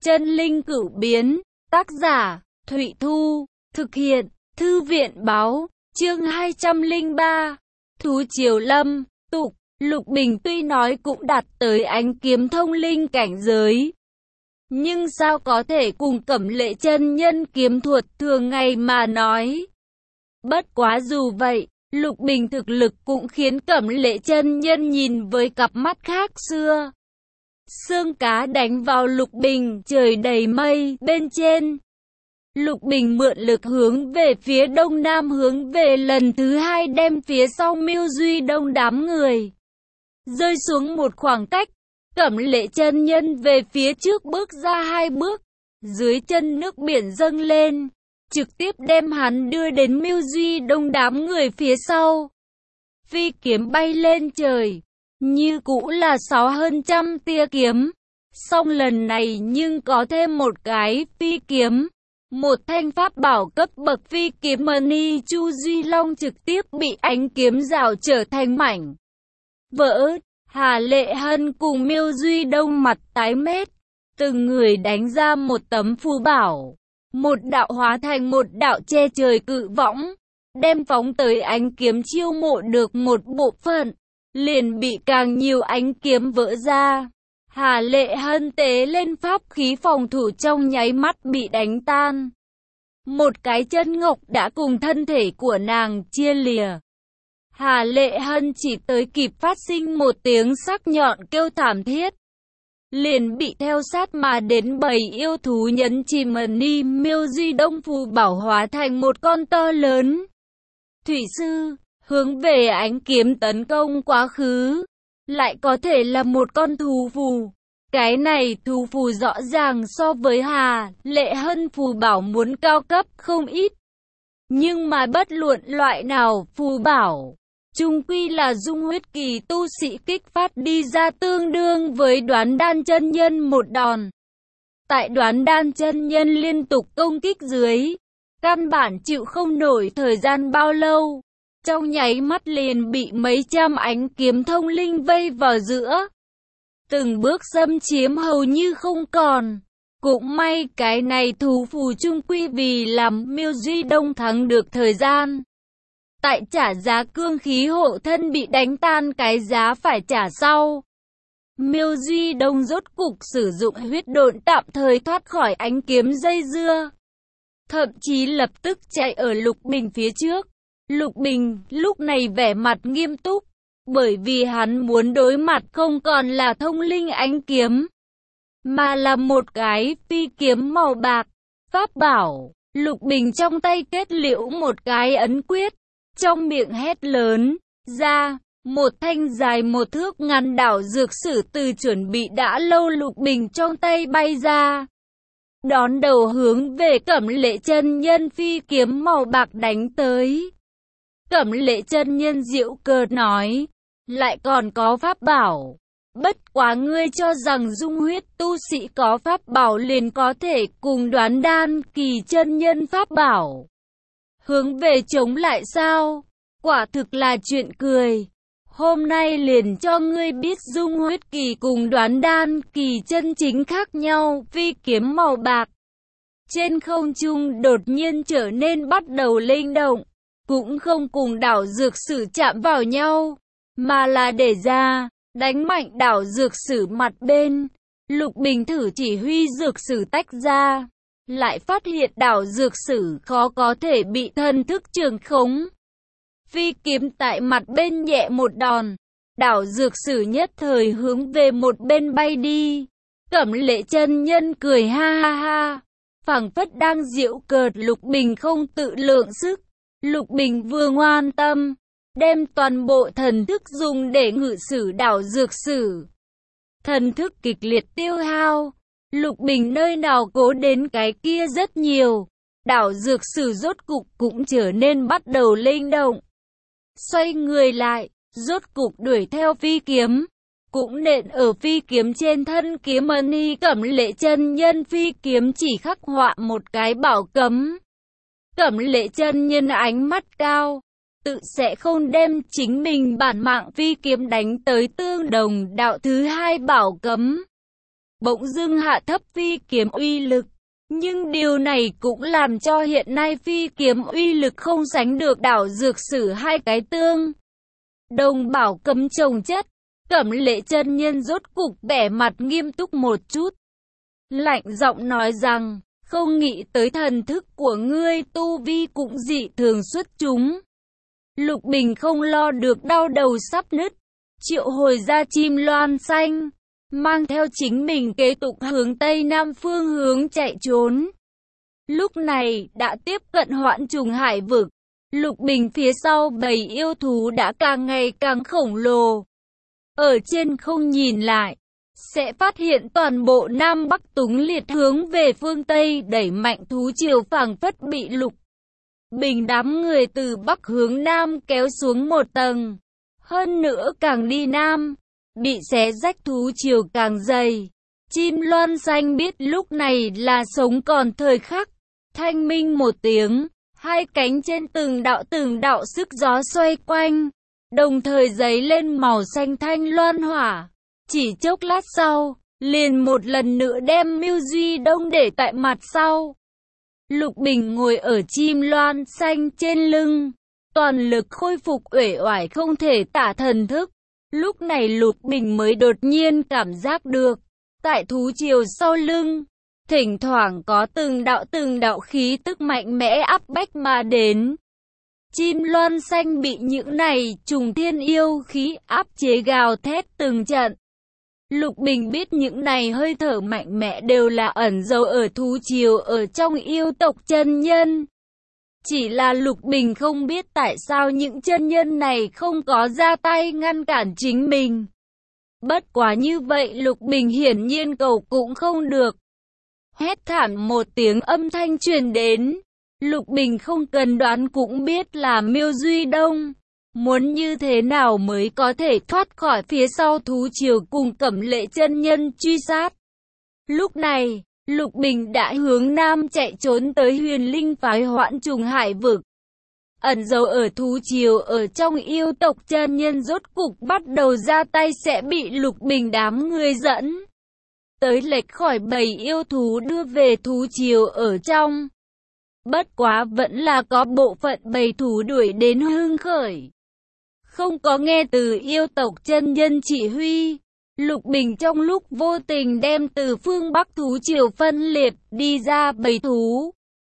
Chân linh cửu biến, tác giả, Thụy Thu, thực hiện, Thư viện báo, chương 203, Thú Triều Lâm, tục, Lục Bình tuy nói cũng đạt tới ánh kiếm thông linh cảnh giới. Nhưng sao có thể cùng Cẩm Lệ chân nhân kiếm thuật thường ngày mà nói. Bất quá dù vậy, Lục Bình thực lực cũng khiến Cẩm Lệ chân nhân nhìn với cặp mắt khác xưa. Xương cá đánh vào Lục Bình, trời đầy mây, bên trên. Lục Bình mượn lực hướng về phía đông nam hướng về lần thứ hai đem phía sau Miêu Duy Đông đám người. Rơi xuống một khoảng cách, Cẩm Lệ chân nhân về phía trước bước ra 2 bước. Dưới chân nước biển dâng lên, trực tiếp đem hắn đưa đến Miêu Duy Đông đám người phía sau. Phi kiếm bay lên trời, như cũ là 6 hơn trăm tia kiếm. Song lần này nhưng có thêm một cái phi kiếm. Một thanh pháp bảo cấp bậc phi kiếm mani Chu Duy Long trực tiếp bị ánh kiếm rào trở thành mảnh vỡ. Hà Lệ Hân cùng Miêu Duy Đông mặt tái mét, từng người đánh ra một tấm phù bảo. Một đạo hóa thành một đạo che trời cự võng, đem phóng tới ánh kiếm chiêu mộ được một bộ phận, liền bị càng nhiều ánh kiếm vỡ ra. Hà Lệ Hân tế lên pháp khí phòng thủ trong nháy mắt bị đánh tan. Một cái chân ngọc đã cùng thân thể của nàng chia lìa. Hà Lệ Hân chỉ tới kịp phát sinh một tiếng sắc nhọn kêu thảm thiết, liền bị theo sát mà đến bầy yêu thú nhấn chìm mani Miêu Duy Đông phù bảo hóa thành một con to lớn thủy sư, hướng về ánh kiếm tấn công quá khứ. Lại có thể là một con thú phù. Cái này thú phù rõ ràng so với Hà Lệ Hân phù bảo muốn cao cấp không ít. Nhưng mà bất luận loại nào phù bảo, chung quy là dung huyết kỳ tu sĩ kích phát đi ra tương đương với Đoán Đan chân nhân một đòn. Tại Đoán Đan chân nhân liên tục công kích dưới, căn bản chịu không nổi thời gian bao lâu. Trong nháy mắt liền bị mấy trăm ánh kiếm thông linh vây vào giữa. Từng bước xâm chiếm hầu như không còn. Cũng may cái này thú phù chung quy vì làm Miêu Duy Đông thắng được thời gian. Tại trả giá cương khí hộ thân bị đánh tan cái giá phải trả sau. Miêu Duy Đông rốt cục sử dụng huyết độn tạm thời thoát khỏi ánh kiếm dây dưa. Thậm chí lập tức chạy ở Lục Bình phía trước. Lục Bình lúc này vẻ mặt nghiêm túc, bởi vì hắn muốn đối mặt không còn là thông linh ánh kiếm, mà là một cái phi kiếm màu bạc, pháp bảo. Lục Bình trong tay kết liễu một cái ấn quyết, trong miệng hét lớn ra, một thanh dài 1 thước ngắn đảo dược sử từ chuẩn bị đã lâu Lục Bình trong tay bay ra. Đón đầu hướng về Cẩm Lệ chân nhân phi kiếm màu bạc đánh tới. Cẩm Lệ chân nhân giễu cợt nói, lại còn có pháp bảo. Bất quá ngươi cho rằng dung huyết tu sĩ có pháp bảo liền có thể cùng Đoán Đan kỳ chân nhân pháp bảo hướng về chống lại sao? Quả thực là chuyện cười. Hôm nay liền cho ngươi biết dung huyết kỳ cùng Đoán Đan kỳ chân chính khác nhau. Phi kiếm màu bạc trên không trung đột nhiên trở nên bắt đầu linh động, cũng không cùng đảo dược sử chạm vào nhau, mà là để ra, đánh mạnh đảo dược sử mặt bên. Lục Bình thử chỉ huy dược sử tách ra, lại phát hiện đảo dược sử khó có thể bị thần thức trường khống. Phi kiếm tại mặt bên nhẹ một đòn, đảo dược sử nhất thời hướng về một bên bay đi. Cẩm Lệ chân nhân cười ha ha ha, phảng phất đang giễu cợt Lục Bình không tự lượng sức. Lục Bình vừa ngoan tâm, đem toàn bộ thần thức dùng để ngự sử đảo dược sử. Thần thức kịch liệt tiêu hao, Lục Bình nơi nào cố đến cái kia rất nhiều. Đảo dược sử rốt cục cũng trở nên bắt đầu linh động. Xoay người lại, rốt cục đuổi theo phi kiếm, cũng nện ở phi kiếm trên thân kiếm mani Cẩm Lệ chân nhân phi kiếm chỉ khắc họa một cái bảo cấm. Cẩm Lệ chân nhân ánh mắt cao, tự sẽ không đem chính mình bản mạng phi kiếm đánh tới tương đồng đạo thứ hai bảo cấm. bỗng dưng hạ thấp phi kiếm uy lực. Nhưng điều này cũng làm cho hiện nay phi kiếm uy lực không sánh được đảo dược sử hai cái tương. Đồng bảo cấm trồng chất, Cẩm Lệ chân nhân rốt cục vẻ mặt nghiêm túc một chút. Lạnh giọng nói rằng, không nghĩ tới thần thức của ngươi tu vi cũng dị thường xuất chúng. Lục Bình không lo được đau đầu sắp nứt, triệu hồi ra chim loan xanh, mang theo chính mình kế tục hướng Tây Nam phương hướng chạy trốn. Lúc này, đã tiếp cận Hoãn Trùng Hải vực, Lục Bình phía sau bầy yêu thú đã càng ngày càng khổng lồ. Ở trên không nhìn lại, sẽ phát hiện toàn bộ Nam Bắc Túng Liệt hướng về phương Tây đẩy mạnh thú triều phảng phất bị Lục Bình đám người từ Bắc hướng Nam kéo xuống một tầng. Hơn nữa càng đi Nam, bị xé rách thú triều càng dày. Chim loan xanh biết lúc này là sống còn thời khắc. Thanh minh một tiếng, hai cánh trên từng đạo sức gió xoay quanh, đồng thời giấy lên màu xanh thanh loan hỏa. Chỉ chốc lát sau, liền một lần nữa đem Mưu Duy Đông để tại mặt sau. Lục Bình ngồi ở chim loan xanh trên lưng, toàn lực khôi phục uể oải không thể tả thần thức. Lúc này Lục Bình mới đột nhiên cảm giác được, tại thú triều sau lưng, thỉnh thoảng có từng đạo khí tức mạnh mẽ áp bách mà đến. Chim loan xanh bị những này trùng thiên yêu khí áp chế gào thét từng trận. Lục Bình biết những này hơi thở mạnh mẽ đều là ẩn giấu ở thú triều ở trong yêu tộc chân nhân. Chỉ là Lục Bình không biết tại sao những chân nhân này không có ra tay ngăn cản chính mình. Bất quá như vậy Lục Bình hiển nhiên cầu cũng không được. Hét thảm một tiếng âm thanh truyền đến. Lục Bình không cần đoán cũng biết là Miêu Duy Đông. Muốn như thế nào mới có thể thoát khỏi phía sau thú triều cùng Cẩm Lệ chân nhân truy sát. Lúc này, Lục Bình đã hướng Nam chạy trốn tới Huyền Linh phái Hoãn Trùng Hải vực. Ẩn dấu ở thú triều ở trong yêu tộc chân nhân rốt cục bắt đầu ra tay sẽ bị Lục Bình đám người dẫn tới lệch khỏi bầy yêu thú đưa về thú triều ở trong. Bất quá vẫn là có bộ phận bầy thú đuổi đến hưng khởi. Không có nghe từ yêu tộc chân nhân chỉ huy, Lục Bình trong lúc vô tình đem từ phương Bắc thú triều phân liệt đi ra bầy thú.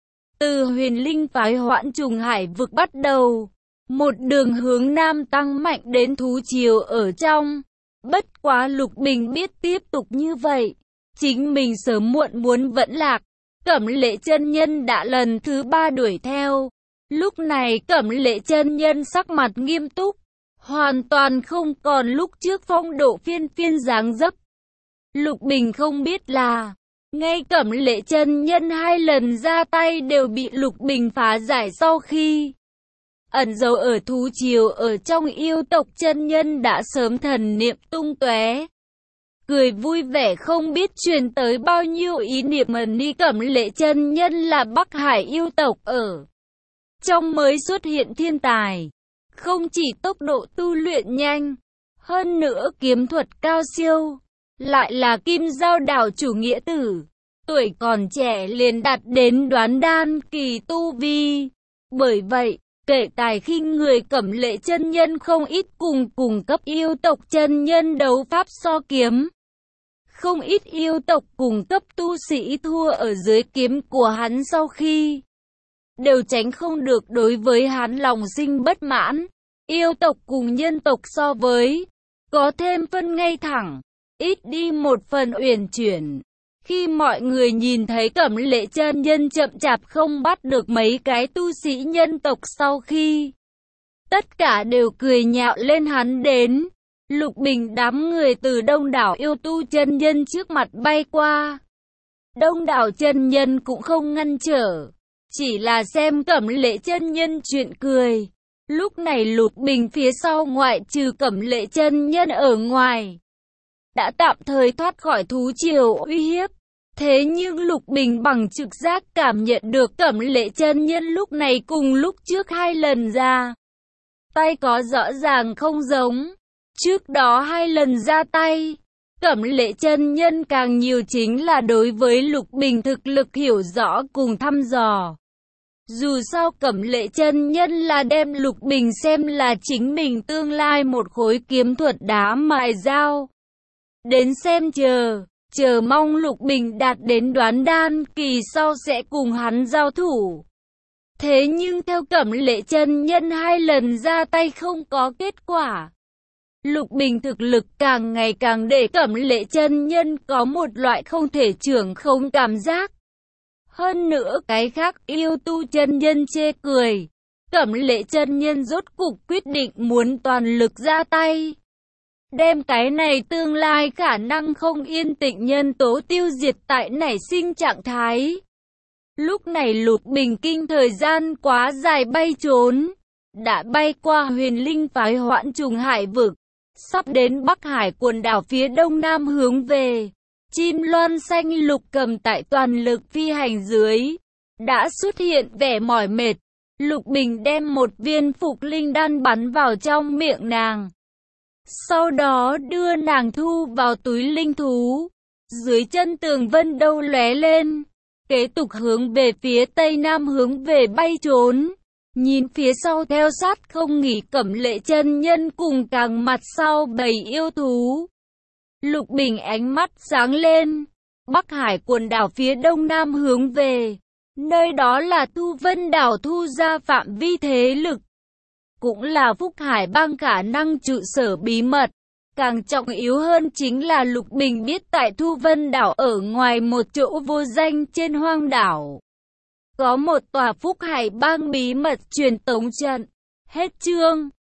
Từ Huyền Linh phái Hoãn Trùng Hải vực bắt đầu, một đường hướng Nam tăng mạnh đến thú triều ở trong. Bất quá Lục Bình biết tiếp tục như vậy, chính mình sớm muộn muốn vẫn lạc. Cẩm Lệ chân nhân đã lần thứ 3 đuổi theo. Lúc này Cẩm Lệ chân nhân sắc mặt nghiêm túc, hoàn toàn không còn lúc trước phong độ phiên phiên dáng dấp. Lục Bình không biết là, ngay Cẩm Lệ chân nhân 2 lần ra tay đều bị Lục Bình phá giải sau khi ẩn dấu ở thú triều ở trong yêu tộc chân nhân đã sớm thần niệm tung tóe. Cười vui vẻ không biết truyền tới bao nhiêu ý niệm ẩn đi Cẩm Lệ chân nhân là Bắc Hải yêu tộc ở trong mới xuất hiện thiên tài. Không chỉ tốc độ tu luyện nhanh, hơn nữa kiếm thuật cao siêu, lại là Kim Giao đảo chủ nghĩa tử. Tuổi còn trẻ liền đạt đến đoán đan kỳ tu vi. Bởi vậy, kệ tài khinh người Cẩm Lệ chân nhân không ít cùng cấp yêu tộc chân nhân đấu pháp so kiếm. Không ít yêu tộc cùng cấp tu sĩ thua ở dưới kiếm của hắn sau khi đều tránh không được đối với hắn lòng sinh bất mãn. Yêu tộc cùng nhân tộc so với, có thêm phân ngay thẳng, ít đi một phần uyển chuyển. Khi mọi người nhìn thấy Cẩm Lệ chân nhân chậm chạp không bắt được mấy cái tu sĩ nhân tộc sau khi, tất cả đều cười nhạo lên hắn đến. Lục Bình đám người từ đông đảo yêu tu chân nhân trước mặt bay qua. Đông đảo chân nhân cũng không ngăn trở, chỉ là xem Cẩm Lệ chân nhân chuyện cười. Lúc này Lục Bình phía sau ngoại trừ Cẩm Lệ chân nhân ở ngoài, đã tạm thời thoát khỏi thú triều uy hiếp. Thế nhưng Lục Bình bằng trực giác cảm nhận được Cẩm Lệ chân nhân lúc này cùng lúc trước 2 lần ra tay có rõ ràng không giống. Trước đó 2 lần ra tay, Cẩm Lệ chân nhân càng nhiều chính là đối với Lục Bình thực lực hiểu rõ cùng thăm dò. Dù sao Cẩm Lệ chân nhân là đem Lục Bình xem là chính mình tương lai một khối kiếm thuật đá mài dao. Đến xem chờ mong Lục Bình đạt đến đoán đan kỳ sau sẽ cùng hắn giao thủ. Thế nhưng theo Cẩm Lệ chân nhân 2 lần ra tay không có kết quả. Lục Bình thực lực càng ngày càng để Cẩm Lệ chân nhân có một loại không thể trưởng không cảm giác. Hơn nữa cái khác yêu tu chân nhân chê cười. Cẩm Lệ chân nhân rốt cục quyết định muốn toàn lực ra tay. Đem cái này tương lai khả năng không yên tĩnh nhân tố tiêu diệt tại nảy sinh trạng thái. Lúc này Lục Bình kinh thời gian quá dài bay trốn. Đã bay qua Huyền Linh phái Hoãn Trùng Hải vực. Sắp đến Bắc Hải quần đảo phía đông nam hướng về. Chim loan xanh Lục Cầm tại toàn lực phi hành dưới. Đã xuất hiện vẻ mỏi mệt. Lục Bình đem một viên phục linh đan bắn vào trong miệng nàng. Sau đó đưa nàng thu vào túi linh thú. Dưới chân tường vân đâu lóe lên. Kế tục hướng về phía tây nam hướng về bay trốn. Nhìn phía sau theo sát không nghỉ Cẩm Lệ chân nhân cùng càng mặt sau bầy yêu thú. Lục Bình ánh mắt sáng lên. Bắc Hải quần đảo phía đông nam hướng về. Nơi đó là Thu Vân đảo thu ra phạm vi thế lực. Cũng là Phúc Hải bang khả năng trụ sở bí mật. Càng trọng yếu hơn chính là Lục Bình biết tại Thu Vân đảo ở ngoài một chỗ vô danh trên hoang đảo. Có một tòa Phúc Hải bang bí mật truyền tống trận. Hết chương.